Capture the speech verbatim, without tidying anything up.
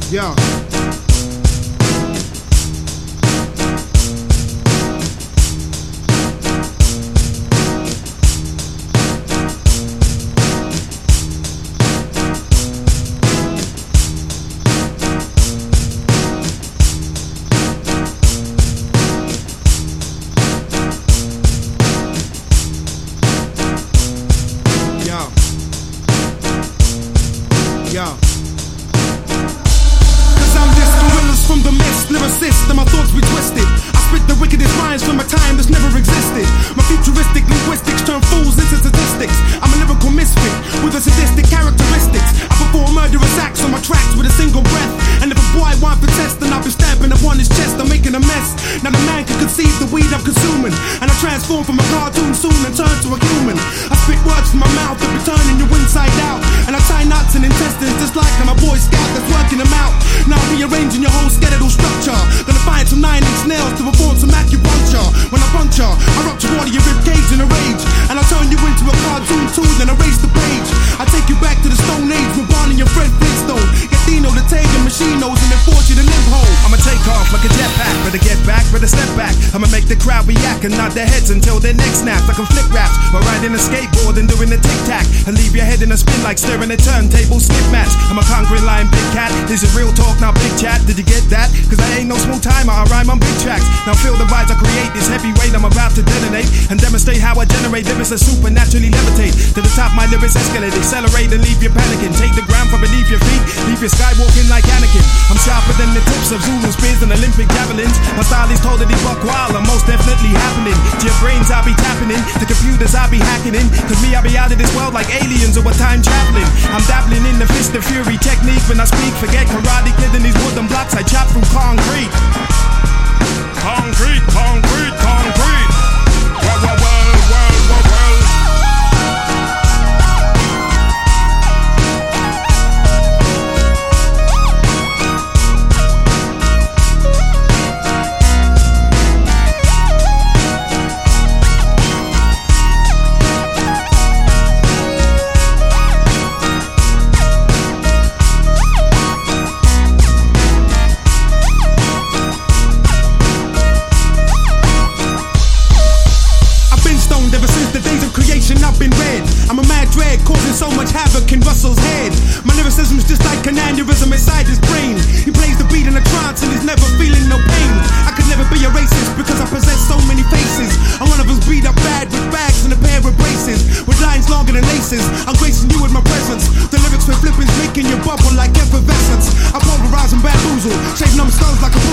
Yeah. Yo. Cause I'm just gorillas from the mist, lyricist, and my thoughts be twisted. I spit the wickedest rhymes from a time that's never existed. My futuristic linguistics turn fools into statistics. I'm a lyrical misfit with a sadistic characteristics. I perform murderous acts on my tracks with a single breath. And if a boy want for test, then I'll be stamping upon his chest. I'm making a mess. Now the man can conceive the weed I'm consuming, and I transform from a cartoon soon and turn to a human. I spit words from my mouth that be turning you inside out, and I tie knots and intestines just like I'm a boy scout that's working them out. Now rearranging your whole skeletal structure, gonna find some nine inch nails to perform some acupuncture. When I puncture, I rupture all of your rib cage in a rage, and I turn you into a cartoon too, then erase the page. I take you back to the Stone Age with Barney and Fred Flintstone. Get Dino the Tag and Machinos and then force you to live home. I'ma take off like a jetpack, better get back, better step back. I'ma make the crowd react and nod their heads until their necks snap. I can flick raps while riding a skateboard and doing the tic-tac, and leave your head in a spin like staring at turntable slip match. I'm a conquering lion, big cat. This is real talk, not big chat. Did you get that? Cause I ain't no small timer, I rhyme on big tracks. Now feel the vibes I create, this heavyweight I'm about to detonate, and demonstrate how I generate lyrics that supernaturally levitate. To the top my lyrics escalate, accelerate and leave you panicking. Take the ground from beneath your feet, leave you skywalking like Anakin. I'm sharper than the tips of Zulu spears and Olympic javelins. My style is totally buck wild, I'm most definitely happening. To your brains I'll be tapping in, to computers I'll be hacking in. Cause me I'll be out of this world like aliens or a time traveling. I'm dabbling in the fist of fury technique when I speak. Forget karate kid and these wooden blocks, I chop through concrete. Concrete, concrete, concrete. Well, well, well, well, well, well. I've been read. I'm a mad dread, causing so much havoc in Russell's head. My lyricism's just like an aneurysm inside his brain. He plays the beat in a trance and he's never feeling no pain. I could never be a racist because I possess so many faces. I'm one of us beat up bad with bags and a pair of braces, with lines longer than laces. I'm gracing you with my presence. The lyrics with flippings making you bubble like effervescence. I polarize and bamboozle, shave numb skulls like a